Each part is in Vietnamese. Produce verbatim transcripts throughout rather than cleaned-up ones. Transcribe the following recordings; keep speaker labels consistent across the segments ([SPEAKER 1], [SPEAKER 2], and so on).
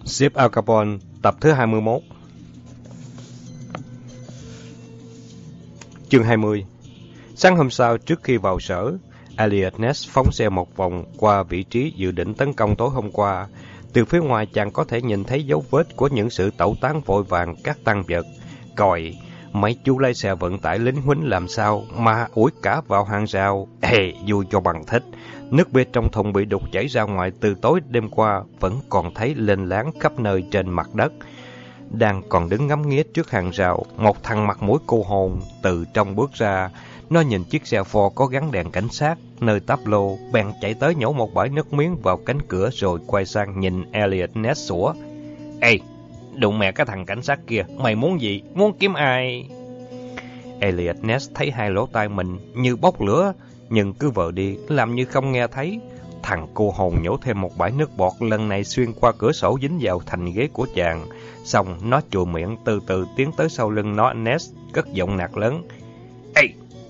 [SPEAKER 1] Ship Al Capone, tập thứ hai mươi mốt. Chương hai mươi. Sáng hôm sau, trước khi vào sở, Elliot Ness phóng xe một vòng qua vị trí dự định tấn công tối hôm qua. Từ phía ngoài chàng có thể nhìn thấy dấu vết của những sự tẩu tán vội vàng các tăng vật. Còi, mấy chú lái xe vận tải lính huýnh làm sao mà ủi cả vào hàng rào. Ê, vui cho bằng thích. Nước bia trong thùng bị đục chảy ra ngoài từ tối đêm qua vẫn còn thấy lênh láng khắp nơi trên mặt đất. Đang còn đứng ngắm nghía trước hàng rào, một thằng mặt mũi cô hồn từ trong bước ra. Nó nhìn chiếc xe Ford có gắn đèn cảnh sát nơi táp lô, bèn chạy tới nhổ một bãi nước miếng vào cánh cửa rồi quay sang nhìn Elliot Ness sủa. Ê, đụng mẹ cái thằng cảnh sát kia, mày muốn gì? Muốn kiếm ai? Elliot Ness thấy hai lỗ tai mình như bốc lửa, nhưng cứ vờ đi, làm như không nghe thấy. Thằng cô hồn nhổ thêm một bãi nước bọt, lần này xuyên qua cửa sổ dính vào thành ghế của chàng. Xong, nó chùi miệng từ từ tiến tới sau lưng nó. Ness cất giọng nạt lớn. Ê,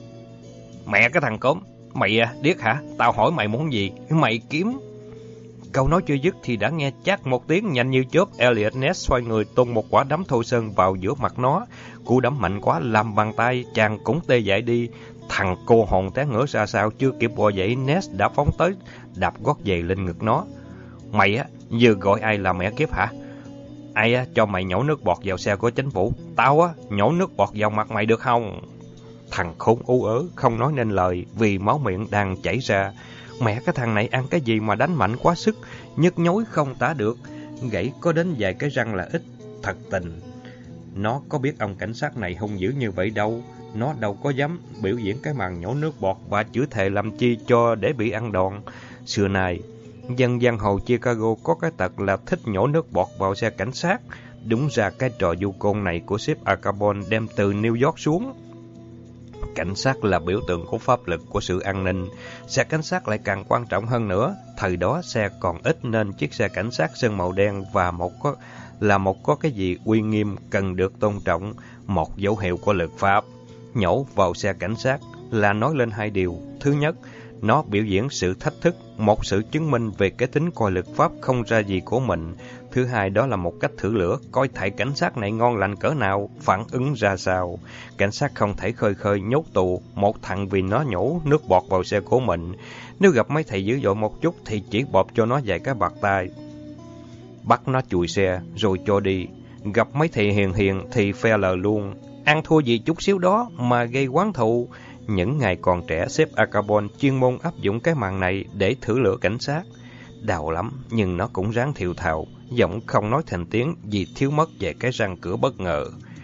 [SPEAKER 1] mẹ cái thằng cốm, mày à, điếc hả? Tao hỏi mày muốn gì? Mày kiếm... Câu nói chưa dứt thì đã nghe chát một tiếng nhanh như chớp. Elliot Ness xoay người tung một quả đấm thô sơn vào giữa mặt nó. Cú đấm mạnh quá làm bàn tay chàng cũng tê dại đi. Thằng cô hồn té ngửa ra sau, chưa kịp bò dậy, Ness đã phóng tới đạp gót giày lên ngực nó. Mày á, vừa gọi ai là mẹ kiếp hả? Ai á cho mày nhổ nước bọt vào xe của chính phủ? Tao á nhổ nước bọt vào mặt mày được không? Thằng khốn ú ớ không nói nên lời vì máu miệng đang chảy ra. Mẹ cái thằng này ăn cái gì mà đánh mạnh quá sức, nhức nhối không tả được, gãy có đến vài cái răng là ít. Thật tình, nó có biết ông cảnh sát này hung dữ như vậy đâu. Nó đâu có dám biểu diễn cái màn nhổ nước bọt và chửi thề làm chi cho để bị ăn đòn. Xưa nay, dân giang hồ Chicago có cái tật là thích nhổ nước bọt vào xe cảnh sát. Đúng ra cái trò du côn này của Ship Al Capone đem từ New York xuống. Cảnh sát là biểu tượng của pháp lực, của sự an ninh. Xe cảnh sát lại càng quan trọng hơn nữa. Thời đó xe còn ít nên chiếc xe cảnh sát sơn màu đen và một có là một có cái gì uy nghiêm cần được tôn trọng, một dấu hiệu của luật pháp. Nhổ vào xe cảnh sát là nói lên hai điều. Thứ nhất, nó biểu diễn sự thách thức, một sự chứng minh về cái tính coi luật pháp không ra gì của mình. Thứ hai, đó là một cách thử lửa, coi thầy cảnh sát này ngon lành cỡ nào, phản ứng ra sao. Cảnh sát không thể khơi khơi nhốt tù một thằng vì nó nhổ nước bọt vào xe của mình. Nếu gặp mấy thầy dữ dội một chút thì chỉ bóp cho nó vài cái bạt tay, bắt nó chùi xe rồi cho đi. Gặp mấy thầy hiền hiền thì phe lờ luôn. Ăn thua gì chút xíu đó mà gây oán thù. Những ngày còn trẻ, Ship Al Capone chuyên môn áp dụng cái màn này để thử lửa cảnh sát. Đau lắm, nhưng nó cũng ráng thiều thào, giọng không nói thành tiếng vì thiếu mất về cái răng cửa bất ngờ.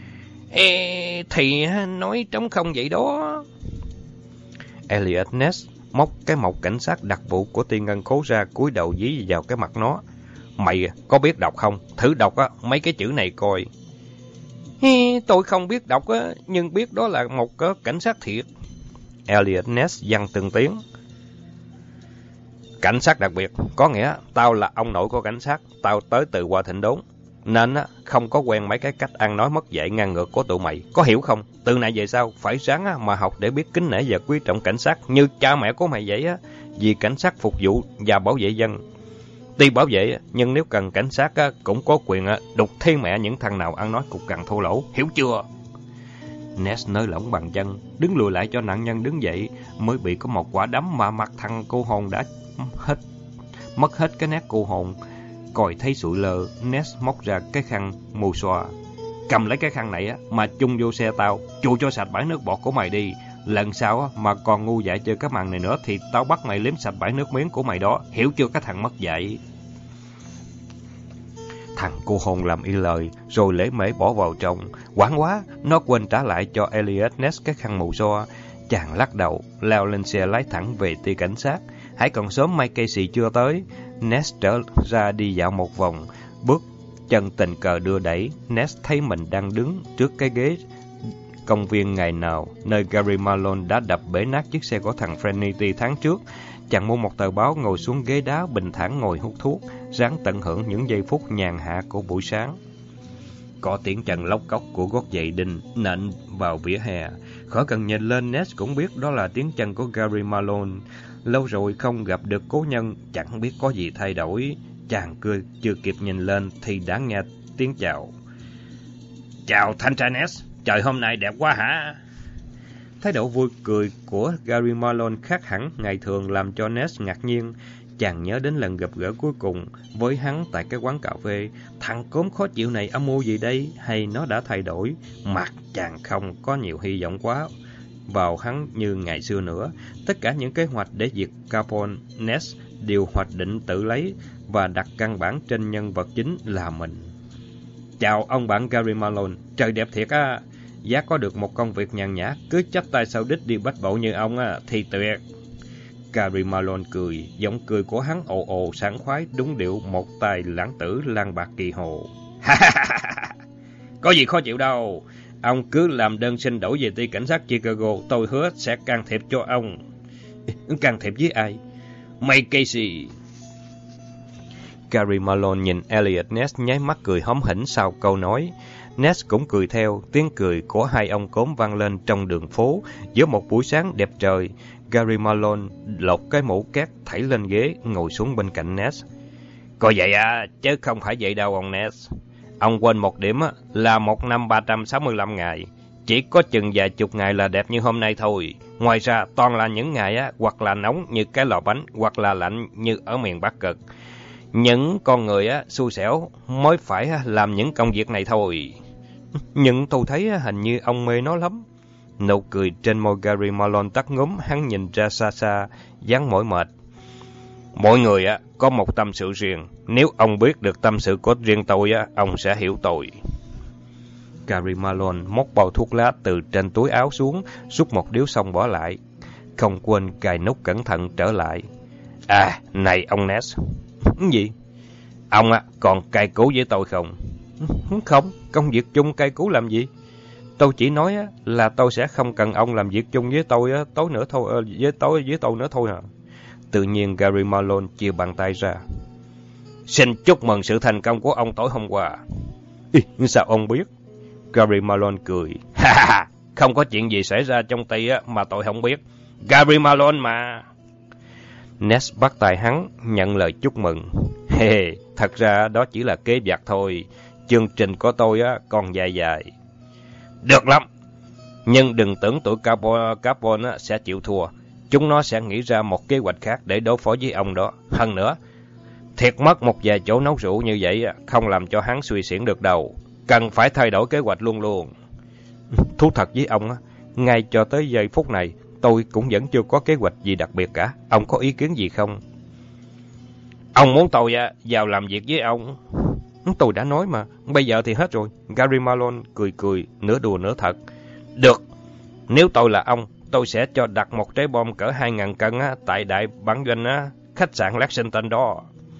[SPEAKER 1] Ê, thì nói trống không vậy đó. Elliot Ness móc cái mộc cảnh sát đặc vụ của Ti Ngân Khố ra, cúi đầu dí vào cái mặt nó. Mày có biết đọc không? Thử đọc á mấy cái chữ này coi. Hi, tôi không biết đọc á, nhưng biết đó là một cái cảnh sát thiệt. Elliot Ness văng từng tiếng. Cảnh sát đặc biệt, có nghĩa tao là ông nội của cảnh sát, tao tới từ Hoa Thịnh Đốn, nên á không có quen mấy cái cách ăn nói mất dạy ngang ngược của tụi mày, có hiểu không? Từ này về sau phải ráng á mà học để biết kính nể và quý trọng cảnh sát như cha mẹ của mày vậy á, vì cảnh sát phục vụ và bảo vệ dân. Tuy bảo vệ, nhưng nếu cần cảnh sát á, cũng có quyền á, đục thiên mẹ những thằng nào ăn nói cục cằn thô lỗ, hiểu chưa? Ness nới lỏng bàn chân, đứng lùi lại cho nạn nhân đứng dậy, mới bị có một quả đấm mà mặt thằng cô hồn đã hết mất hết cái nét cô hồn. Còi thấy sụi lơ, Ness móc ra cái khăn mù xoa. Cầm lấy cái khăn này á mà chung vô xe tao, chùi cho sạch bãi nước bọt của mày đi. Lần sau á mà còn ngu dại chơi cái màn này nữa thì tao bắt mày liếm sạch bãi nước miếng của mày đó, hiểu chưa cái thằng mất dạy? Thằng cô hồn làm y lời, rồi lễ mễ bỏ vào trong. Quảng quá, nó quên trả lại cho Elliot Ness cái khăn mù xoa. Chàng lắc đầu, leo lên xe lái thẳng về ty cảnh sát. Hãy còn sớm Mike Casey chưa tới. Ness trở ra đi dạo một vòng, bước chân tình cờ đưa đẩy. Ness thấy mình đang đứng trước cái ghế công viên ngày nào, nơi Gary Malone đã đập bể nát chiếc xe của thằng Frenity tháng trước. Chàng mua một tờ báo, ngồi xuống ghế đá, bình thản ngồi hút thuốc, ráng tận hưởng những giây phút nhàn hạ của buổi sáng. Có tiếng chân lóc cóc của gót giày đinh nện vào vỉa hè. Khỏi cần nhìn lên, Ness cũng biết đó là tiếng chân của Gary Malone. Lâu rồi không gặp được cố nhân, chẳng biết có gì thay đổi. Chàng cười chưa kịp nhìn lên thì đã nghe tiếng chào. Chào thanh tra Ness, trời hôm nay đẹp quá hả? Thái độ vui cười của Gary Malone khác hẳn ngày thường làm cho Ness ngạc nhiên. Chàng nhớ đến lần gặp gỡ cuối cùng với hắn tại cái quán cà phê. Thằng cốm khó chịu này âm mưu gì đây? Hay nó đã thay đổi? Mặt chàng không có nhiều hy vọng quá vào hắn như ngày xưa nữa. Tất cả những kế hoạch để diệt Capone, Ness đều hoạch định tự lấy và đặt căn bản trên nhân vật chính là mình. Chào ông bạn Gary Malone, trời đẹp thiệt á. Giá có được một công việc nhàn nhã, cứ chắp tay sau đít đi bách bộ như ông á, thì tuyệt. Gary Malone cười, giọng cười của hắn ồ ồ sảng khoái, đúng điệu một tài lãng tử lang bạc kỳ hồ. Có gì khó chịu đâu, ông cứ làm đơn xin đổi về ty cảnh sát Chicago, tôi hứa sẽ can thiệp cho ông. Can thiệp với ai? May Casey. Gary Malone nhìn Elliot Ness nháy mắt cười hóm hỉnh sau câu nói. Ness cũng cười theo, tiếng cười của hai ông cốm vang lên trong đường phố. Giữa một buổi sáng đẹp trời, Gary Malone lột cái mũ két thảy lên ghế, ngồi xuống bên cạnh Ness. Có vậy à, chứ không phải vậy đâu ông Ness. Ông quên một điểm á, là một năm ba trăm sáu mươi lăm ngày. Chỉ có chừng vài chục ngày là đẹp như hôm nay thôi. Ngoài ra, toàn là những ngày á, hoặc là nóng như cái lò bánh, hoặc là lạnh như ở miền Bắc Cực. Những con người á, xui xẻo mới phải làm những công việc này thôi. Nhưng tôi thấy hình như ông mê nó lắm. Nụ cười trên môi Gary Malone tắt ngúm, hắn nhìn ra xa xa, dáng mỏi mệt. Mỗi người á có một tâm sự riêng. Nếu ông biết được tâm sự của riêng tôi á, ông sẽ hiểu tôi. Gary Malone móc bao thuốc lá từ trên túi áo xuống, rút một điếu xong bỏ lại. Không quên cài nút cẩn thận trở lại. À, này ông Ness. Gì? Ông á, còn cay cú với tôi không? Không, công việc chung cay cú làm gì? Tôi chỉ nói á, là tôi sẽ không cần ông làm việc chung với tôi á, tối nữa thôi, với tối với tôi nữa thôi hả? Tự nhiên Gary Malone chia bàn tay ra. Xin chúc mừng sự thành công của ông tối hôm qua. Ý, sao ông biết? Gary Malone cười. Ha ha, không có chuyện gì xảy ra trong ty á mà tôi không biết. Gary Malone mà. Ness bắt tay hắn, nhận lời chúc mừng. Hey, thật ra đó chỉ là kế vật thôi. Chương trình của tôi á còn dài dài. Được lắm. Nhưng đừng tưởng tụi Capone, Capone á, sẽ chịu thua. Chúng nó sẽ nghĩ ra một kế hoạch khác để đối phó với ông đó. Hơn nữa, thiệt mất một vài chỗ nấu rượu như vậy không làm cho hắn suy xuyển được đâu. Cần phải thay đổi kế hoạch luôn luôn. Thú thật với ông, ngay cho tới giây phút này, tôi cũng vẫn chưa có kế hoạch gì đặc biệt cả. Ông có ý kiến gì không? Ông muốn tôi vào làm việc với ông? Tôi đã nói mà, bây giờ thì hết rồi. Gary Malone cười cười, nửa đùa nửa thật. Được, nếu tôi là ông, tôi sẽ cho đặt một trái bom cỡ hai ngàn cân á, tại đại bản doanh á, khách sạn Lexington đó.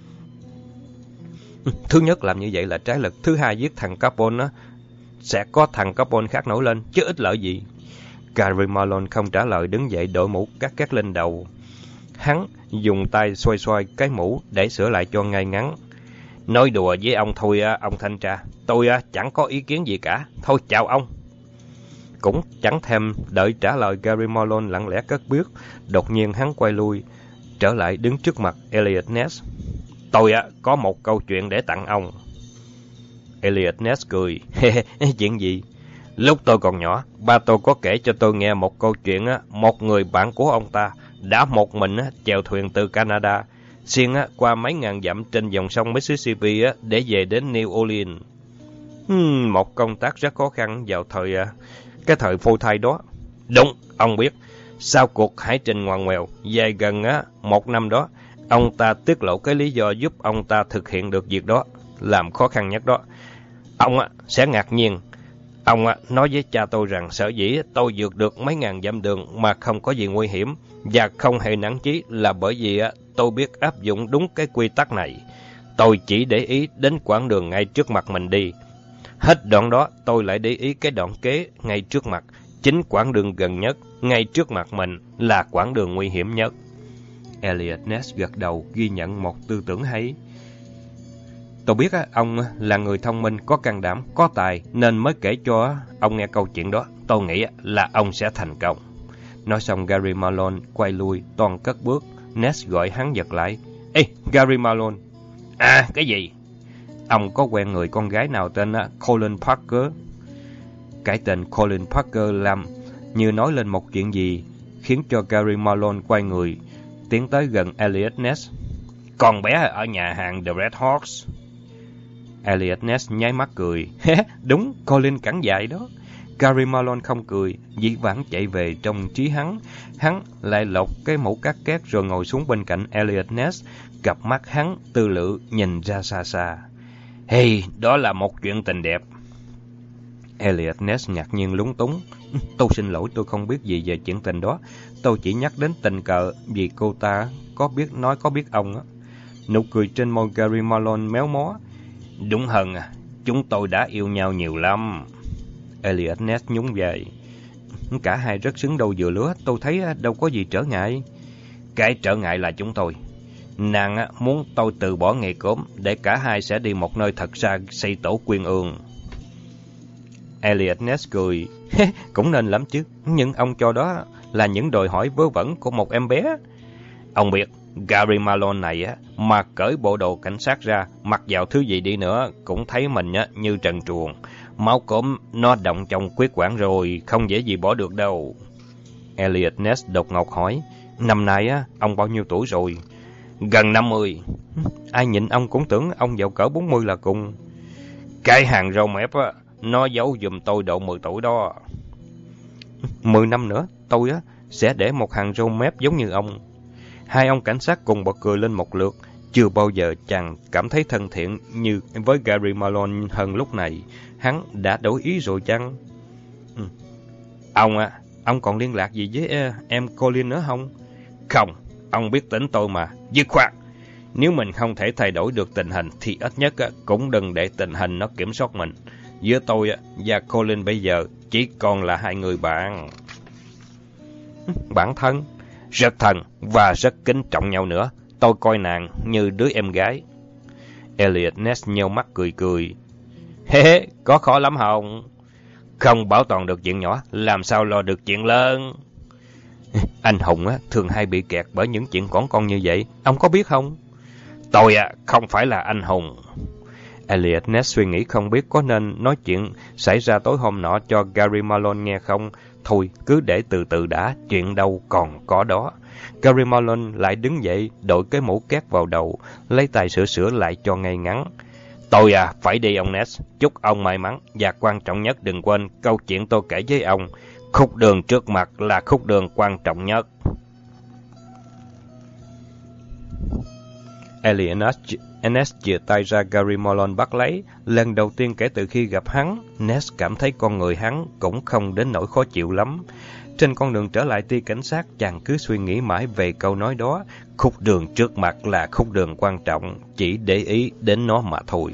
[SPEAKER 1] Thứ nhất làm như vậy là trái lực. Thứ hai giết thằng Capone á, sẽ có thằng Capone khác nổi lên, chứ ít lợi gì. Gary Malone không trả lời, đứng dậy đội mũ cắt cắt lên đầu. Hắn dùng tay xoay xoay cái mũ để sửa lại cho ngay ngắn. Nói đùa với ông thôi á, ông thanh tra. Tôi á, chẳng có ý kiến gì cả. Thôi chào ông. Cũng chẳng thèm đợi trả lời, Gary Malone lặng lẽ cất bước. Đột nhiên hắn quay lui, trở lại đứng trước mặt Elliot Ness. Tôi á, có một câu chuyện để tặng ông. Elliot Ness cười. Chuyện gì? Lúc tôi còn nhỏ, ba tôi có kể cho tôi nghe một câu chuyện á, một người bạn của ông ta đã một mình á, chèo thuyền từ Canada, xuyên á, qua mấy ngàn dặm trên dòng sông Mississippi á, để về đến New Orleans. Hmm, một công tác rất khó khăn vào thời à, cái thời phôi thai đó. Đúng, ông biết, sau cuộc hải trình ngoằn ngoèo dài gần á, một năm đó, ông ta tiết lộ cái lý do giúp ông ta thực hiện được việc đó, làm khó khăn nhất đó. Ông á, sẽ ngạc nhiên. Ông á, nói với cha tôi rằng sở dĩ tôi vượt được mấy ngàn dặm đường mà không có gì nguy hiểm và không hề nản chí là bởi vì á, tôi biết áp dụng đúng cái quy tắc này. Tôi chỉ để ý đến quãng đường ngay trước mặt mình đi. Hết đoạn đó, tôi lại để ý cái đoạn kế ngay trước mặt. Chính quãng đường gần nhất, ngay trước mặt mình, là quãng đường nguy hiểm nhất. Elliot Ness gật đầu, ghi nhận một tư tưởng hay. Tôi biết á, ông là người thông minh, có can đảm, có tài, nên mới kể cho ông nghe câu chuyện đó. Tôi nghĩ là ông sẽ thành công. Nói xong, Gary Malone quay lui, toàn cất bước. Ness gọi hắn giật lại. Ê, Gary Malone! À, cái gì? Ông có quen người con gái nào tên Colin Parker? Cái tên Colin Parker làm như nói lên một chuyện gì, khiến cho Gary Malone quay người, tiến tới gần Elliot Ness. Con bé ở nhà hàng The Red Horse. Elliot Ness nháy mắt cười. Đúng, Colin cẳng dài đó. Gary Malone không cười, dĩ vãng chạy về trong trí hắn. Hắn lại lột cái mũ cắt két rồi ngồi xuống bên cạnh Elliot Ness, cặp mắt hắn tư lự nhìn ra xa xa. Hey, đó là một chuyện tình đẹp. Elliot Ness ngạc nhiên lúng túng. Tôi xin lỗi, tôi không biết gì về chuyện tình đó. Tôi chỉ nhắc đến tình cờ vì cô ta có biết nói có biết ông á. Nụ cười trên môi Gary Malone méo mó. Đúng hơn à, chúng tôi đã yêu nhau nhiều lắm. Elliot Ness nhún vai. Cả hai rất xứng đôi vừa lứa, tôi thấy đâu có gì trở ngại. Cái trở ngại là chúng tôi. Nàng muốn tôi từ bỏ nghề cốm để cả hai sẽ đi một nơi thật xa xây tổ quyên ương. Elliot Ness cười. Cũng nên lắm chứ, nhưng ông cho đó là những đòi hỏi vớ vẩn của một em bé. Ông biết, Gary Malone này á, mà cởi bộ đồ cảnh sát ra, mặc vào thứ gì đi nữa, cũng thấy mình á, như trần truồng. Máu cốm nó động trong huyết quản rồi, không dễ gì bỏ được đâu. Elliot Ness đột ngột hỏi, năm nay á, ông bao nhiêu tuổi rồi? Gần năm mươi. Ai nhìn ông cũng tưởng ông vào cỡ bốn mươi là cùng. Cái hàng râu mép á, nó giấu giùm tôi độ mười tuổi đó. Mười năm nữa, tôi á, sẽ để một hàng râu mép giống như ông. Hai ông cảnh sát cùng bật cười lên một lượt. Chưa bao giờ chàng cảm thấy thân thiện như với Gary Malone hơn lúc này. Hắn đã đổi ý rồi chăng? Ừ. Ông à, ông còn liên lạc gì với em Colin nữa không? Không, ông biết tính tôi mà. Dứt khoát, nếu mình không thể thay đổi được tình hình thì ít nhất cũng đừng để tình hình nó kiểm soát mình. Giữa tôi và Colin bây giờ chỉ còn là hai người bạn. Bạn thân? Rất thân và rất kính trọng nhau nữa. Tôi coi nàng như đứa em gái. Elliot Ness nheo mắt cười cười. Hê hê, có khó lắm không? Không bảo toàn được chuyện nhỏ, làm sao lo được chuyện lớn? Anh Hùng á, thường hay bị kẹt bởi những chuyện con con như vậy. Ông có biết không? Tôi à, không phải là anh Hùng. Elliot Ness suy nghĩ không biết có nên nói chuyện xảy ra tối hôm nọ cho Gary Malone nghe không. Thôi, cứ để từ từ đã, chuyện đâu còn có đó. Gary Malone lại đứng dậy, đội cái mũ két vào đầu, lấy tay sửa sửa lại cho ngay ngắn. Tôi à, phải đi ông Ness, chúc ông may mắn, và quan trọng nhất đừng quên câu chuyện tôi kể với ông. Khúc đường trước mặt là khúc đường quan trọng nhất. Elliot Ness chia tay ra Gary Malone bắt lấy. Lần đầu tiên kể từ khi gặp hắn, Ness cảm thấy con người hắn cũng không đến nỗi khó chịu lắm. Trên con đường trở lại ty cảnh sát, chàng cứ suy nghĩ mãi về câu nói đó. Khúc đường trước mặt là khúc đường quan trọng, chỉ để ý đến nó mà thôi.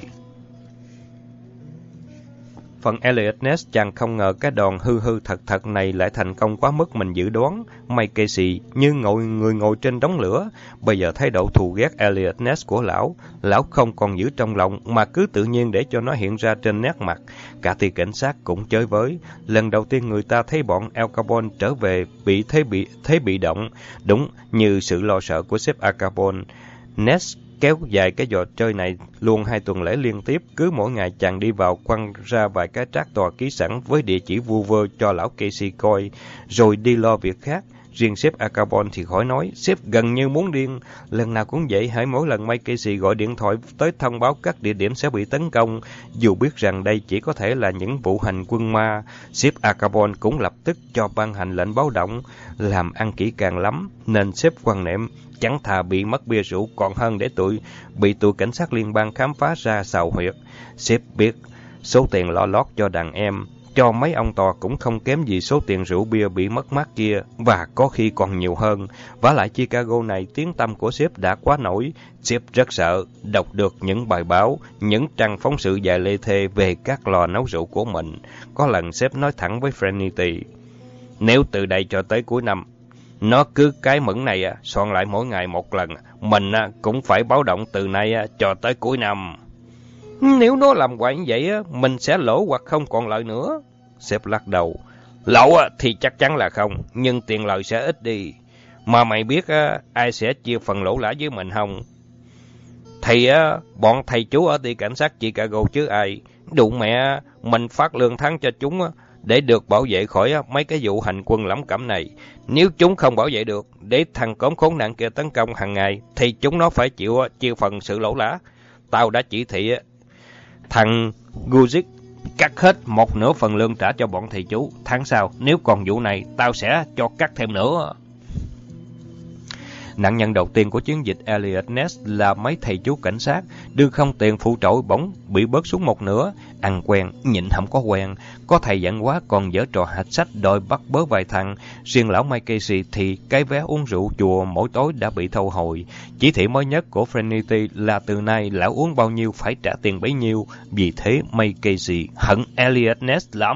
[SPEAKER 1] Phần Elliot Ness chàng không ngờ cái đòn hư hư thật thật này lại thành công quá mức mình dự đoán. Mike Casey như ngồi người ngồi trên đống lửa. Bây giờ thái độ thù ghét Elliot Ness của lão, lão không còn giữ trong lòng mà cứ tự nhiên để cho nó hiện ra trên nét mặt. Cả ty cảnh sát cũng chơi với. Lần đầu tiên người ta thấy bọn Al Capone trở về bị thế bị thế bị động, đúng như sự lo sợ của sếp Al Capone. Ness kéo dài cái trò chơi này luôn hai tuần lễ liên tiếp, cứ mỗi ngày chàng đi vào quăng ra vài cái trác tòa ký sẵn với địa chỉ vu vơ cho lão Casey coi, rồi đi lo việc khác. Riêng sếp Al Capone thì khỏi nói, sếp gần như muốn điên, lần nào cũng vậy, hãy mỗi lần Mike Casey gọi điện thoại tới thông báo các địa điểm sẽ bị tấn công, dù biết rằng đây chỉ có thể là những vụ hành quân ma, sếp Al Capone cũng lập tức cho ban hành lệnh báo động, làm ăn kỹ càng lắm, nên sếp quan niệm chẳng thà bị mất bia rượu còn hơn để tụi bị tụi cảnh sát liên bang khám phá ra xào huyệt. Sếp biết số tiền lo lót cho đàn em, cho mấy ông to cũng không kém gì số tiền rượu bia bị mất mát kia, và có khi còn nhiều hơn. Vả lại Chicago này tiếng tăm của sếp đã quá nổi, sếp rất sợ đọc được những bài báo, những trang phóng sự dài lê thê về các lò nấu rượu của mình. Có lần sếp nói thẳng với Frenity, nếu từ đây cho tới cuối năm, nó cứ cái mẫn này soạn lại mỗi ngày một lần, mình cũng phải báo động từ nay cho tới cuối năm. Nếu nó làm hoài như vậy, mình sẽ lỗ hoặc không còn lợi nữa. Sếp lắc đầu. Lỗ thì chắc chắn là không, nhưng tiền lợi sẽ ít đi. Mà mày biết ai sẽ chia phần lỗ lã với mình không? Thì á, bọn thầy chú ở ty cảnh sát Chicago chứ ai. Đủ mẹ, mình phát lương tháng cho chúng á, để được bảo vệ khỏi mấy cái vụ hành quân lẩm cẩm này. Nếu chúng không bảo vệ được, để thằng cốm khốn nạn kia tấn công hàng ngày, thì chúng nó phải chịu chịu phần sự lỗ lã. Tao đã chỉ thị thằng Guzik cắt hết một nửa phần lương trả cho bọn thầy chú. Tháng sau, nếu còn vụ này, tao sẽ cho cắt thêm nữa. Nạn nhân đầu tiên của chiến dịch Elliot Ness là mấy thầy chú cảnh sát, đưa không tiền phụ trội bỗng bị bớt xuống một nửa. Ăn quen, nhịn không có quen. Có thầy giận quá còn dở trò hạch sách đòi bắt bớ vài thằng. Riêng lão Mike Casey thì cái vé uống rượu chùa mỗi tối đã bị thu hồi. Chỉ thị mới nhất của Frenity là từ nay lão uống bao nhiêu phải trả tiền bấy nhiêu. Vì thế Mike Casey hận Elliot Ness lắm.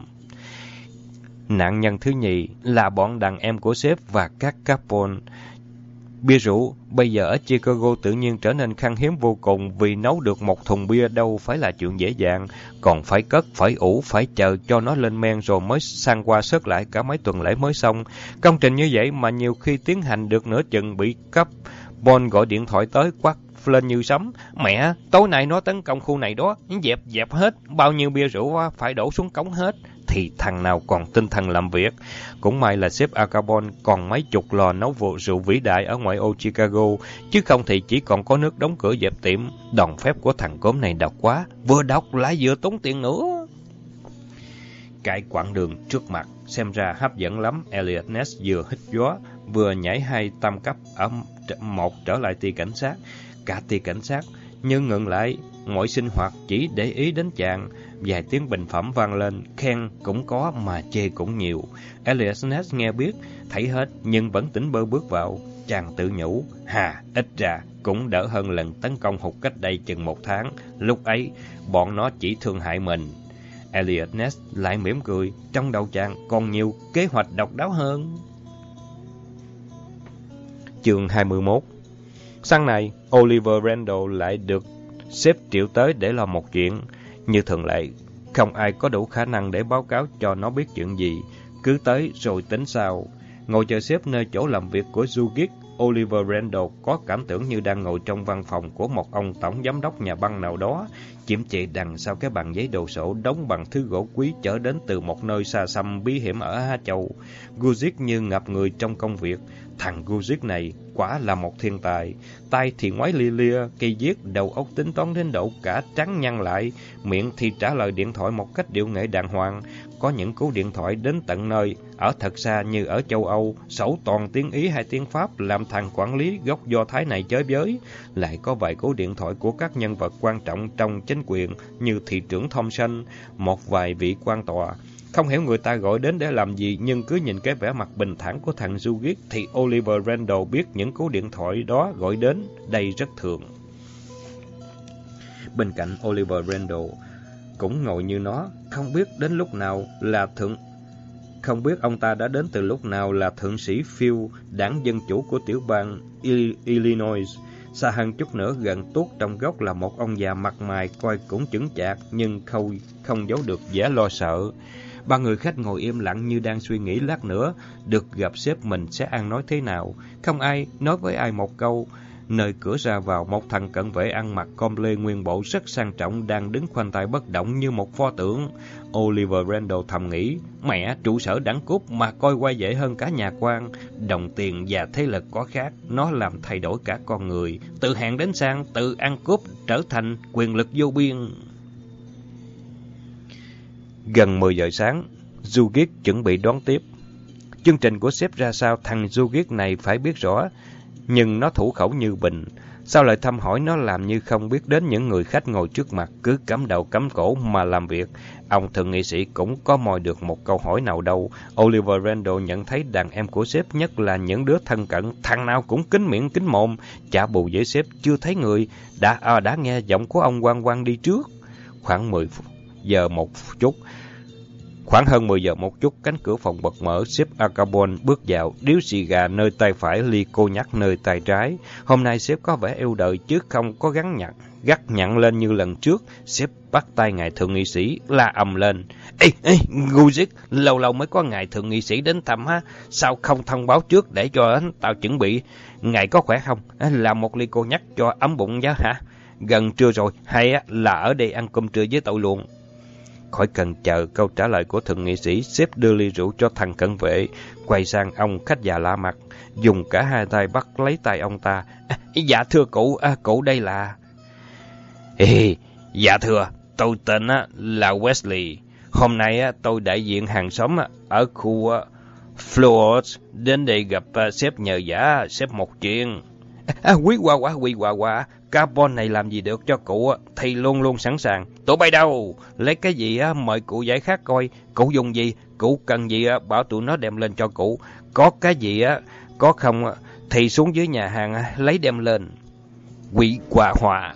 [SPEAKER 1] Nạn nhân thứ nhì là bọn đàn em của sếp và các Capone. Bia rượu bây giờ ở Chicago tự nhiên trở nên khan hiếm vô cùng, vì nấu được một thùng bia đâu phải là chuyện dễ dàng, còn phải cất, phải ủ, phải chờ cho nó lên men rồi mới sang qua sớt lại cả mấy tuần lễ mới xong. Công trình như vậy mà nhiều khi tiến hành được nửa chừng bị cấp. Bon gọi điện thoại tới quát lên như sấm: "Mẹ, tối nay nó tấn công khu này đó, dẹp dẹp hết, bao nhiêu bia rượu phải đổ xuống cống hết." Thì thằng nào còn tinh thần làm việc. Cũng may là sếp Al Capone còn mấy chục lò nấu vụ rượu vĩ đại ở ngoại ô Chicago, chứ không thì chỉ còn có nước đóng cửa dẹp tiệm. Đòn phép của thằng cốm này độc quá, vừa độc lại vừa tốn tiền nữa. Cái quãng đường trước mặt xem ra hấp dẫn lắm. Elliot Ness vừa hít gió, vừa nhảy hai tam cấp ở một trở lại ty cảnh sát. Cả ty cảnh sát nhưng ngừng lại mọi sinh hoạt chỉ để ý đến chàng. Vài tiếng bình phẩm vang lên, khen cũng có mà chê cũng nhiều. Elliot Ness nghe biết, thấy hết nhưng vẫn tỉnh bơ bước vào. Chàng tự nhủ, hà, ít ra cũng đỡ hơn lần tấn công hụt cách đây chừng một tháng. Lúc ấy, bọn nó chỉ thương hại mình. Elliot Ness lại mỉm cười, trong đầu chàng còn nhiều kế hoạch độc đáo hơn. Chương hai mươi mốt. Sáng nay, Oliver Randall lại được sếp triệu tới để làm một chuyện. Như thường lệ, không ai có đủ khả năng để báo cáo cho nó biết chuyện gì. Cứ tới rồi tính sau. Ngồi chờ sếp nơi chỗ làm việc của Zugich, Oliver Randall có cảm tưởng như đang ngồi trong văn phòng của một ông tổng giám đốc nhà băng nào đó, chiếm trị đằng sau cái bàn giấy đồ sổ đóng bằng thứ gỗ quý chở đến từ một nơi xa xăm bí hiểm ở Á Châu. Guzik như ngập người trong công việc. Thằng Guzik này quả là một thiên tài. Tay thì ngoái lia lia, cây viết, đầu óc tính toán đến độ cả trắng nhăn lại, miệng thì trả lời điện thoại một cách điệu nghệ đàng hoàng. Có những cú điện thoại đến tận nơi, ở thật xa như ở châu Âu, sổ toàn tiếng Ý hay tiếng Pháp, làm thằng quản lý gốc Do Thái này chới với. Lại có vài cú điện thoại của các nhân vật quan trọng trong chính quyền như thị trưởng Thompson, một vài vị quan tòa. Không hiểu người ta gọi đến để làm gì, nhưng cứ nhìn cái vẻ mặt bình thản của thằng Zugich thì Oliver Randall biết những cú điện thoại đó gọi đến đây rất thường. Bên cạnh Oliver Randall cũng ngồi như nó, không biết đến lúc nào là thượng không biết ông ta đã đến từ lúc nào là thượng sĩ Phil, đảng Dân Chủ của tiểu bang Illinois. Xa hơn chút nữa, gần tuốt trong góc là một ông già mặt mày coi cũng chững chạc, nhưng không không giấu được vẻ lo sợ. Ba người khách ngồi im lặng như đang suy nghĩ lát nữa được gặp sếp mình sẽ ăn nói thế nào. Không ai nói với ai một câu. Nơi cửa ra vào, một thằng cận vệ ăn mặc com lê nguyên bộ rất sang trọng đang đứng khoanh tay bất động như một pho tượng. Oliver Randall thầm nghĩ, mẹ, trụ sở đảng cúp mà coi quay dễ hơn cả nhà quan. Đồng tiền và thế lực có khác, nó làm thay đổi cả con người. Từ hạng đến sang, từ ăn cúp trở thành quyền lực vô biên. Gần mười giờ sáng, Zugich chuẩn bị đón tiếp. Chương trình của sếp ra sao thằng Zugich này phải biết rõ, nhưng nó thủ khẩu như bình. Sau lời thăm hỏi, nó làm như không biết đến những người khách ngồi trước mặt, cứ cắm đầu cắm cổ mà làm việc. Ông thượng nghị sĩ cũng có mòi được một câu hỏi nào đâu. Oliver Randall nhận thấy đàn em của sếp, nhất là những đứa thân cận, thằng nào cũng kín miệng kín mồm. Chả bù với sếp chưa thấy người, đã à, đã nghe giọng của ông Quang Quang đi trước. Khoảng mười giờ một chút, Khoảng hơn mười giờ một chút, cánh cửa phòng bật mở, sếp Al Capone bước vào, điếu xì gà nơi tay phải, ly cô nhắc nơi tay trái. Hôm nay sếp có vẻ ưu đời chứ không có gắn nhặt, gắt nhặn lên như lần trước. Sếp bắt tay ngài thượng nghị sĩ, la ầm lên. Ê, ê, Guzik, lâu lâu mới có ngài thượng nghị sĩ đến thăm ha, sao không thông báo trước để cho tao chuẩn bị ngài có khỏe không? Làm một ly cô nhắc cho ấm bụng nhé hả? Gần trưa rồi, hay là ở đây ăn cơm trưa với tôi luôn? Khỏi cần chờ câu trả lời của thượng nghị sĩ, sếp đưa ly rượu cho thằng cận vệ, quay sang ông khách già lạ mặt, dùng cả hai tay bắt lấy tay ông ta. À, dạ thưa cụ, à, cụ đây là... Ê, dạ thưa, tôi tên là Wesley. Hôm nay tôi đại diện hàng xóm ở khu Flowers đến đây gặp sếp nhờ vả sếp một chuyện. À, quý qua quá, quý qua quá. Carbon này làm gì được cho cụ thì luôn luôn sẵn sàng. Tụi bay đâu? Lấy cái gì mời cụ giải khát coi. Cụ dùng gì? Cụ cần gì bảo tụi nó đem lên cho cụ. Có cái gì có không thì xuống dưới nhà hàng lấy đem lên. Quỷ quả họa.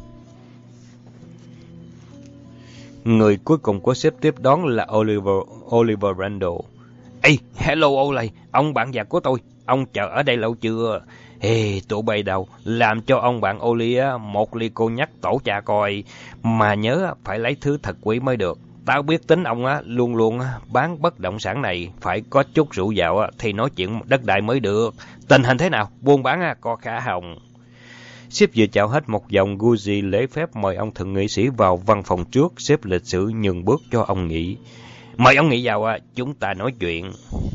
[SPEAKER 1] Người cuối cùng của sếp tiếp đón là Oliver Oliver Randall. Ê, hello Olay, ông bạn già của tôi. Ông chờ ở đây lâu chưa? Ê, tụi bay đâu, làm cho ông bạn Oli một ly cô nhắc tổ trà coi. Mà nhớ phải lấy thứ thật quý mới được. Tao biết tính ông luôn luôn bán bất động sản này, phải có chút rượu vào thì nói chuyện đất đai mới được. Tình hình thế nào? Buôn bán có khá hồng. Sếp vừa chào hết một vòng, Gucci lễ phép mời ông thượng nghị sĩ vào văn phòng trước. Sếp lịch sự nhường bước cho ông nghị. Mời ông nghị vào, chúng ta nói chuyện.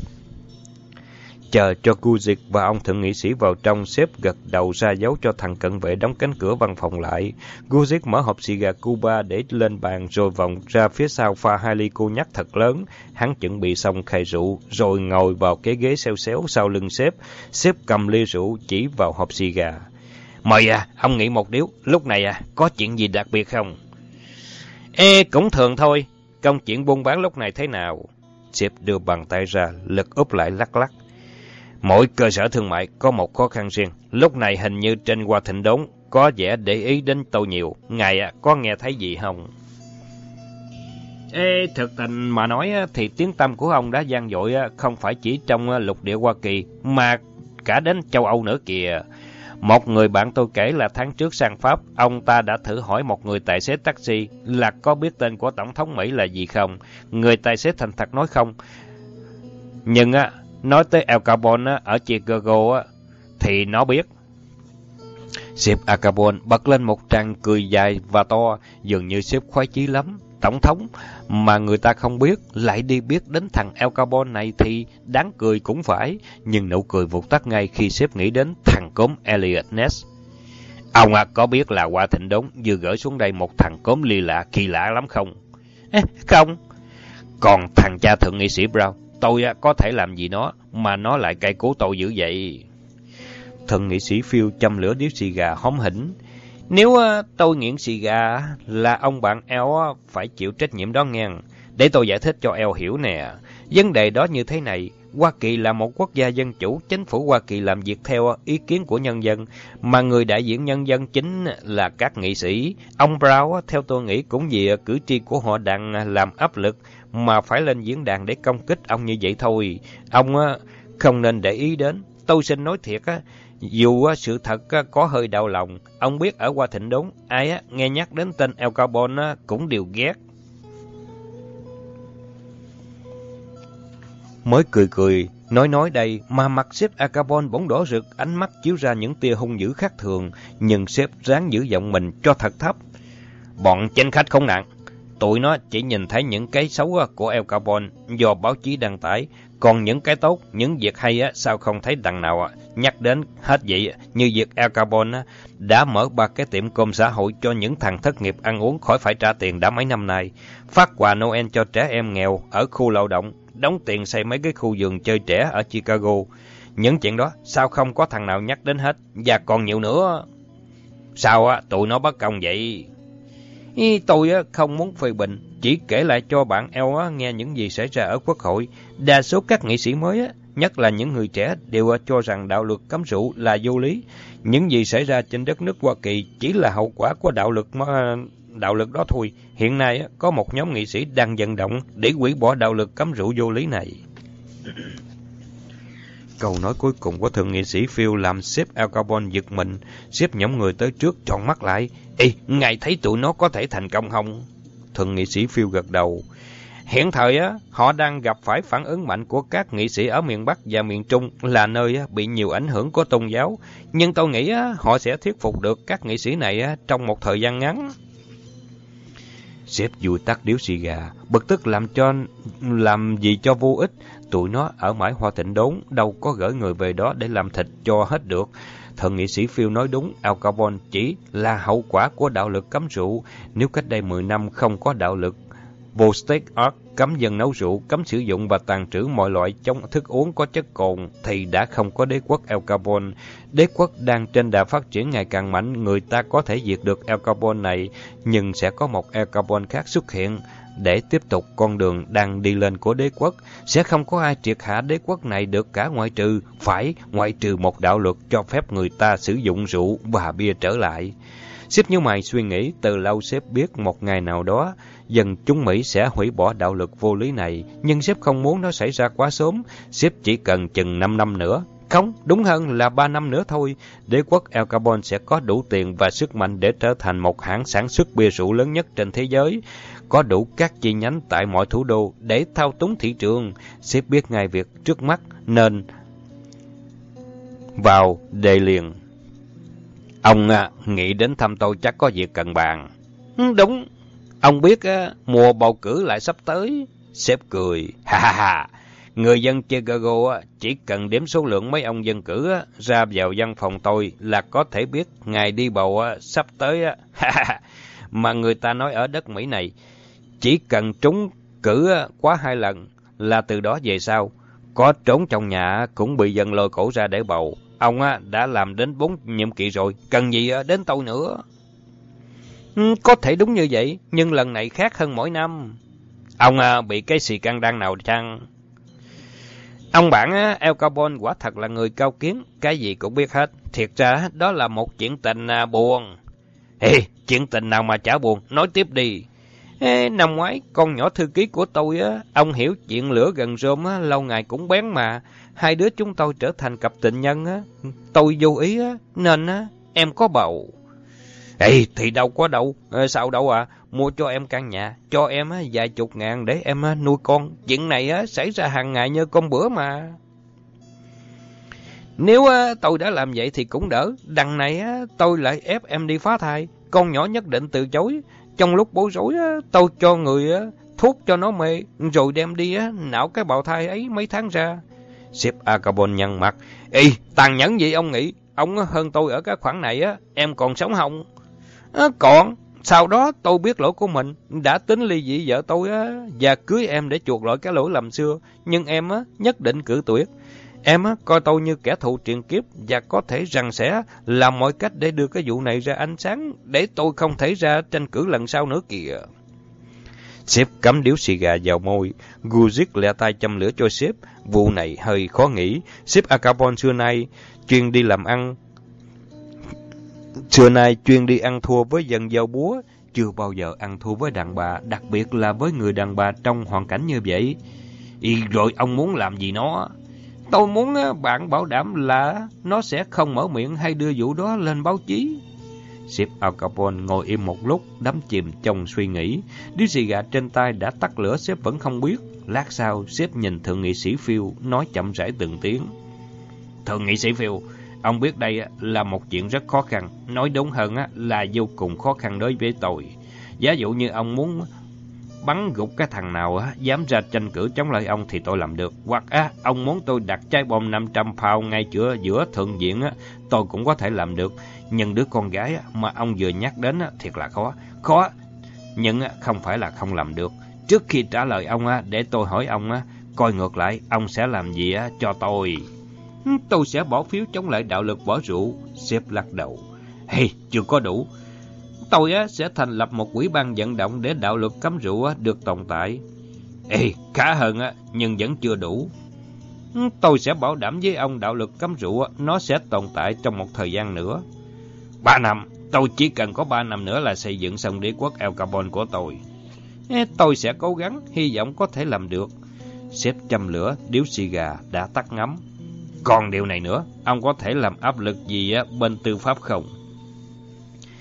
[SPEAKER 1] Chờ cho Guzik và ông thượng nghị sĩ vào trong, sếp gật đầu ra dấu cho thằng cận vệ đóng cánh cửa văn phòng lại. Guzik mở hộp xì gà Cuba để lên bàn, rồi vòng ra phía sau pha hai ly cô nhắc thật lớn. Hắn chuẩn bị xong khay rượu, rồi ngồi vào cái ghế xéo xéo sau lưng sếp. Sếp cầm ly rượu chỉ vào hộp xì gà. Mời à, ông nghĩ một điếu, lúc này à, có chuyện gì đặc biệt không? Ê, cũng thường thôi. Công chuyện buôn bán lúc này thế nào? Sếp đưa bàn tay ra, lực úp lại lắc lắc. Mỗi cơ sở thương mại có một khó khăn riêng. Lúc này hình như trên Hoa Thịnh Đốn có vẻ để ý đến tôi nhiều. Ngài à, có nghe thấy gì không? Ê, thực tình mà nói thì tiếng tăm của ông đã vang dội không phải chỉ trong lục địa Hoa Kỳ mà cả đến châu Âu nữa kìa. Một người bạn tôi kể là tháng trước sang Pháp, ông ta đã thử hỏi một người tài xế taxi là có biết tên của Tổng thống Mỹ là gì không. Người tài xế thành thật nói không. Nhưng á, nói tới Al Capone ở Chicago thì nó biết. Sếp Al Capone bật lên một tràng cười dài và to, dường như sếp khoái chí lắm. Tổng thống mà người ta không biết lại đi biết đến thằng Al Capone này thì đáng cười cũng phải. Nhưng nụ cười vụt tắt ngay khi sếp nghĩ đến thằng cốm Elliot Ness. Ông à, có biết là Hoa Thịnh Đốn vừa gửi xuống đây một thằng cốm ly lạ kỳ lạ lắm không? Ê, không. Còn thằng cha thượng nghị sĩ Brown, tôi à, có thể làm gì nó mà nó lại cay cú tôi dữ vậy? Thượng nghị sĩ Phil châm lửa điếu xì gà hóm hỉnh. Nếu uh, tôi nghiện xì gà là ông bạn El uh, phải chịu trách nhiệm đó nghe. Để tôi giải thích cho El hiểu nè. Vấn đề đó như thế này. Hoa Kỳ là một quốc gia dân chủ. Chính phủ Hoa Kỳ làm việc theo uh, ý kiến của nhân dân. Mà người đại diện nhân dân chính là các nghị sĩ. Ông Brown uh, theo tôi nghĩ cũng vì uh, cử tri của họ đang uh, làm áp lực mà phải lên diễn đàn để công kích ông như vậy thôi. Ông uh, không nên để ý đến. Tôi xin nói thiệt á. Uh, Dù sự thật có hơi đau lòng, ông biết ở Hoa Thịnh Đốn, ai nghe nhắc đến tên Al Capone cũng đều ghét. Mới cười cười, nói nói đây, mà mặt sếp Al Capone bỗng đỏ rực, ánh mắt chiếu ra những tia hung dữ khác thường, nhưng sếp ráng giữ giọng mình cho thật thấp. Bọn chênh khách không nặng, tụi nó chỉ nhìn thấy những cái xấu của Al Capone do báo chí đăng tải. Còn những cái tốt, những việc hay á, sao không thấy đằng nào nhắc đến hết vậy? Như việc Al Capone đã mở ba cái tiệm cơm xã hội cho những thằng thất nghiệp ăn uống khỏi phải trả tiền đã mấy năm nay. Phát quà Noel cho trẻ em nghèo ở khu lao động, đóng tiền xây mấy cái khu vườn chơi trẻ ở Chicago. Những chuyện đó sao không có thằng nào nhắc đến hết? Và còn nhiều nữa. Sao á, tụi nó bất công vậy? Ý, tôi á, không muốn phê bình, chỉ kể lại cho bạn El á, nghe những gì xảy ra ở Quốc hội. Đa số các nghị sĩ mới, á, nhất là những người trẻ, đều á, cho rằng đạo luật cấm rượu là vô lý. Những gì xảy ra trên đất nước Hoa Kỳ chỉ là hậu quả của đạo luật mà, đạo luật đó thôi. Hiện nay á, có một nhóm nghị sĩ đang vận động để hủy bỏ đạo luật cấm rượu vô lý này. Câu nói cuối cùng của thượng nghị sĩ Phil làm sếp Al Capone giật mình. Sếp nhõng người tới trước tròn mắt lại. Ê, ngài thấy tụi nó có thể thành công không? Thượng nghị sĩ Phil gật đầu. Hiện thời á, họ đang gặp phải phản ứng mạnh của các nghị sĩ ở miền Bắc và miền Trung, là nơi á, bị nhiều ảnh hưởng của tôn giáo. Nhưng tôi nghĩ á, họ sẽ thuyết phục được các nghị sĩ này á, trong một thời gian ngắn. Sếp vui tắt điếu xì gà, bực tức làm cho làm gì cho vô ích. Tụi nó ở mãi Hoa Thịnh Đốn, đâu có gửi người về đó để làm thịt cho hết được. Thượng nghị sĩ Phil nói đúng, Al Capone chỉ là hậu quả của đạo lực cấm rượu. Nếu cách đây mười năm không có đạo lực Volstead Act cấm dân nấu rượu, cấm sử dụng và tàn trữ mọi loại trong thức uống có chất cồn, thì đã không có đế quốc Al Capone. Đế quốc đang trên đà phát triển ngày càng mạnh, người ta có thể diệt được Al Capone này, nhưng sẽ có một Al Capone khác xuất hiện để tiếp tục con đường đang đi lên của đế quốc. Sẽ không có ai triệt hạ đế quốc này được cả, ngoại trừ, phải ngoại trừ một đạo luật cho phép người ta sử dụng rượu và bia trở lại. Sếp như mày suy nghĩ, từ lâu sếp biết một ngày nào đó, dân chúng Mỹ sẽ hủy bỏ đạo luật vô lý này, nhưng sếp không muốn nó xảy ra quá sớm. Sếp chỉ cần chừng năm năm nữa, không, đúng hơn là ba năm nữa thôi, đế quốc Al Capone sẽ có đủ tiền và sức mạnh để trở thành một hãng sản xuất bia rượu lớn nhất trên thế giới, có đủ các chi nhánh tại mọi thủ đô để thao túng thị trường. Sếp biết ngay việc trước mắt nên vào đề liền. Ông à, nghĩ đến thăm tôi chắc có việc cần bàn. Ừ, đúng. Ông biết á, mùa bầu cử lại sắp tới. Sếp cười. Ha ha ha. Người dân Chicago á, chỉ cần đếm số lượng mấy ông dân cử á, ra vào văn phòng tôi là có thể biết ngày đi bầu á, sắp tới. Á. Ha ha. Mà người ta nói ở đất Mỹ này, chỉ cần trúng cử á, quá hai lần là từ đó về sau, có trốn trong nhà cũng bị dân lôi cổ ra để bầu. Ông á, đã làm đến bốn nhiệm kỳ rồi, cần gì đến tôi nữa? Ừ, có thể đúng như vậy, nhưng lần này khác hơn mỗi năm. Ông à, bị cái xì căng đan nào chăng? Ông bạn á, Al Capone quả thật là người cao kiến, cái gì cũng biết hết. Thiệt ra đó là một chuyện tình à, buồn. Ê, chuyện tình nào mà chả buồn, nói tiếp đi. Ê, năm ngoái, con nhỏ thư ký của tôi, á, ông hiểu chuyện lửa gần rơm, á, lâu ngày cũng bén mà. Hai đứa chúng tôi trở thành cặp tình nhân, á. Tôi vô ý, á, nên á, em có bầu. Ê, thì đâu có đâu, à, sao đâu à, mua cho em căn nhà, cho em á, vài chục ngàn để em á, nuôi con. Chuyện này á, xảy ra hàng ngày như con bữa mà. Nếu á, tôi đã làm vậy thì cũng đỡ, đằng này á, tôi lại ép em đi phá thai, con nhỏ nhất định từ chối. Trong lúc bối rối, á, tôi cho người á, thuốc cho nó mê, rồi đem đi á, nạo cái bào thai ấy mấy tháng ra. Sếp Al Capone nhăn mặt. Ê, tàn nhẫn gì ông nghĩ? Ông hơn tôi ở cái khoản này á, em còn sống không? À, còn, sau đó tôi biết lỗi của mình, đã tính ly dị vợ tôi á, và cưới em để chuộc lại cái lỗi lầm xưa. Nhưng em á, nhất định cự tuyệt. Em á, coi tôi như kẻ thù truyền kiếp và có thể rằng sẽ làm mọi cách để đưa cái vụ này ra ánh sáng, để tôi không thể ra tranh cử lần sau nữa kìa. Sếp cắm điếu xì gà vào môi, Guzik lẹ tay châm lửa cho sếp. Vụ này hơi khó nghĩ. Sếp Al Capone xưa nay chuyên đi làm ăn, xưa nay chuyên đi ăn thua với dân giao búa, chưa bao giờ ăn thua với đàn bà, đặc biệt là với người đàn bà trong hoàn cảnh như vậy. Ý, rồi ông muốn làm gì nó? Tôi muốn bạn bảo đảm là nó sẽ không mở miệng hay đưa vụ đó lên báo chí. Sếp Al Capone ngồi im một lúc, đắm chìm trong suy nghĩ. Điếu xì gà trên tay đã tắt lửa, sếp vẫn không biết. Lát sau, sếp nhìn thượng nghị sĩ Phil, nói chậm rãi từng tiếng. Thượng nghị sĩ Phil, ông biết đây là một chuyện rất khó khăn, nói đúng hơn là vô cùng khó khăn đối với tôi. Giả dụ như ông muốn bắn gục cái thằng nào dám ra tranh cử chống lại ông thì tôi làm được. Hoặc ông muốn tôi đặt trái bom năm trăm pound ngay giữa giữa thượng viện, tôi cũng có thể làm được. Nhưng đứa con gái mà ông vừa nhắc đến thiệt là khó. Khó, nhưng không phải là không làm được. Trước khi trả lời ông, để tôi hỏi ông, coi ngược lại, ông sẽ làm gì cho tôi? Tôi sẽ bỏ phiếu chống lại đạo luật bỏ rượu. Sếp lắc đầu. Hey, chưa có đủ. Tôi sẽ thành lập một ủy ban vận động để đạo luật cấm rượu được tồn tại. Ê, khá hơn, nhưng vẫn chưa đủ. Tôi sẽ bảo đảm với ông đạo luật cấm rượu nó sẽ tồn tại trong một thời gian nữa. Ba năm, tôi chỉ cần có ba năm nữa là xây dựng xong đế quốc Al Capone của tôi. Ê, tôi sẽ cố gắng, hy vọng có thể làm được. Sếp châm lửa, điếu xì gà đã tắt ngấm. Còn điều này nữa, ông có thể làm áp lực gì bên tư pháp không?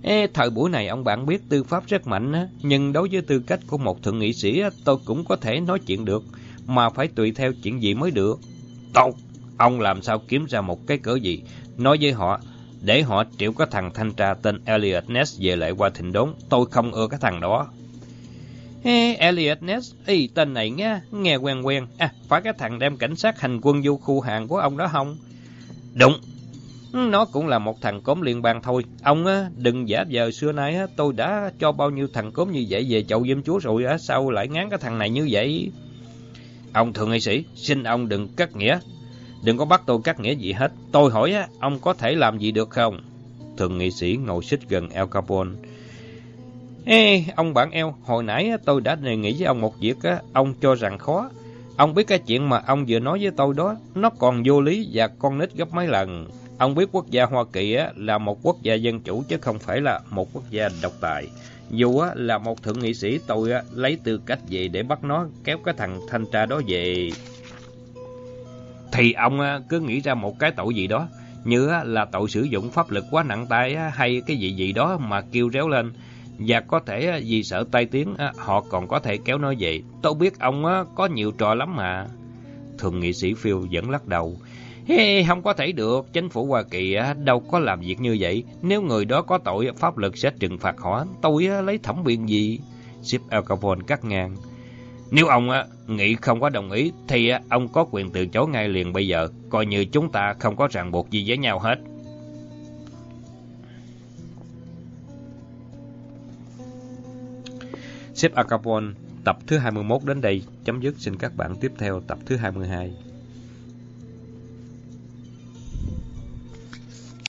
[SPEAKER 2] Ê, thời buổi này ông bạn biết tư pháp rất mạnh á, nhưng đối với tư cách của một thượng nghị sĩ á, tôi cũng có thể nói chuyện được, mà phải tùy theo chuyện gì mới được. Tốt, ông làm sao kiếm ra một cái cớ gì, nói với họ, để họ triệu cái thằng thanh tra tên Elliot Ness về lại qua thịnh đốn, tôi không ưa cái thằng đó. Ê, Elliot Ness, ý tên này nghe, nghe quen quen, à, phải cái thằng đem cảnh sát hành quân vô khu hàng của ông đó không? Đúng. Nó cũng là một thằng cốm liên bang thôi. Ông á, đừng giả vờ xưa nay á, tôi đã cho bao nhiêu thằng cốm như vậy về chậu diêm chúa rồi á, sao lại ngán cái thằng này như vậy? Ông thượng nghị sĩ, xin ông đừng cắt nghĩa. Đừng có bắt tôi cắt nghĩa gì hết. Tôi hỏi á, ông có thể làm gì được không? Thượng nghị sĩ ngồi xích gần Al Capone. Ê, ông bạn eo, hồi nãy á, tôi đã đề nghị với ông một việc á, ông cho rằng khó. Ông biết cái chuyện mà ông vừa nói với tôi đó, nó còn vô lý và con nít gấp mấy lần. Ông biết quốc gia Hoa Kỳ á, là một quốc gia dân chủ chứ không phải là một quốc gia độc tài. Dù á, là một thượng nghị sĩ, tôi á, lấy tư cách gì để bắt nó kéo cái thằng thanh tra đó về. Thì ông á, cứ nghĩ ra một cái tội gì đó, như á, là tội sử dụng pháp lực quá nặng tay á, hay cái gì gì đó mà kêu réo lên. Và có thể á, vì sợ tai tiếng, á, họ còn có thể kéo nó về. Tôi biết ông á, có nhiều trò lắm mà. Thượng nghị sĩ Phil vẫn lắc đầu. Hey, không có thể được, chính phủ Hoa Kỳ á, đâu có làm việc như vậy. Nếu người đó có tội, pháp luật sẽ trừng phạt họ. Tôi á, lấy thẩm quyền gì? Sếp Al Capone cắt ngang. Nếu ông á, nghĩ không có đồng ý, thì á, ông có quyền từ chối ngay liền bây giờ. Coi như chúng ta không có ràng buộc gì với nhau hết. Sếp Al Capone, tập thứ hai mươi mốt đến đây chấm dứt. Xin các bạn tiếp theo tập thứ hai mươi hai.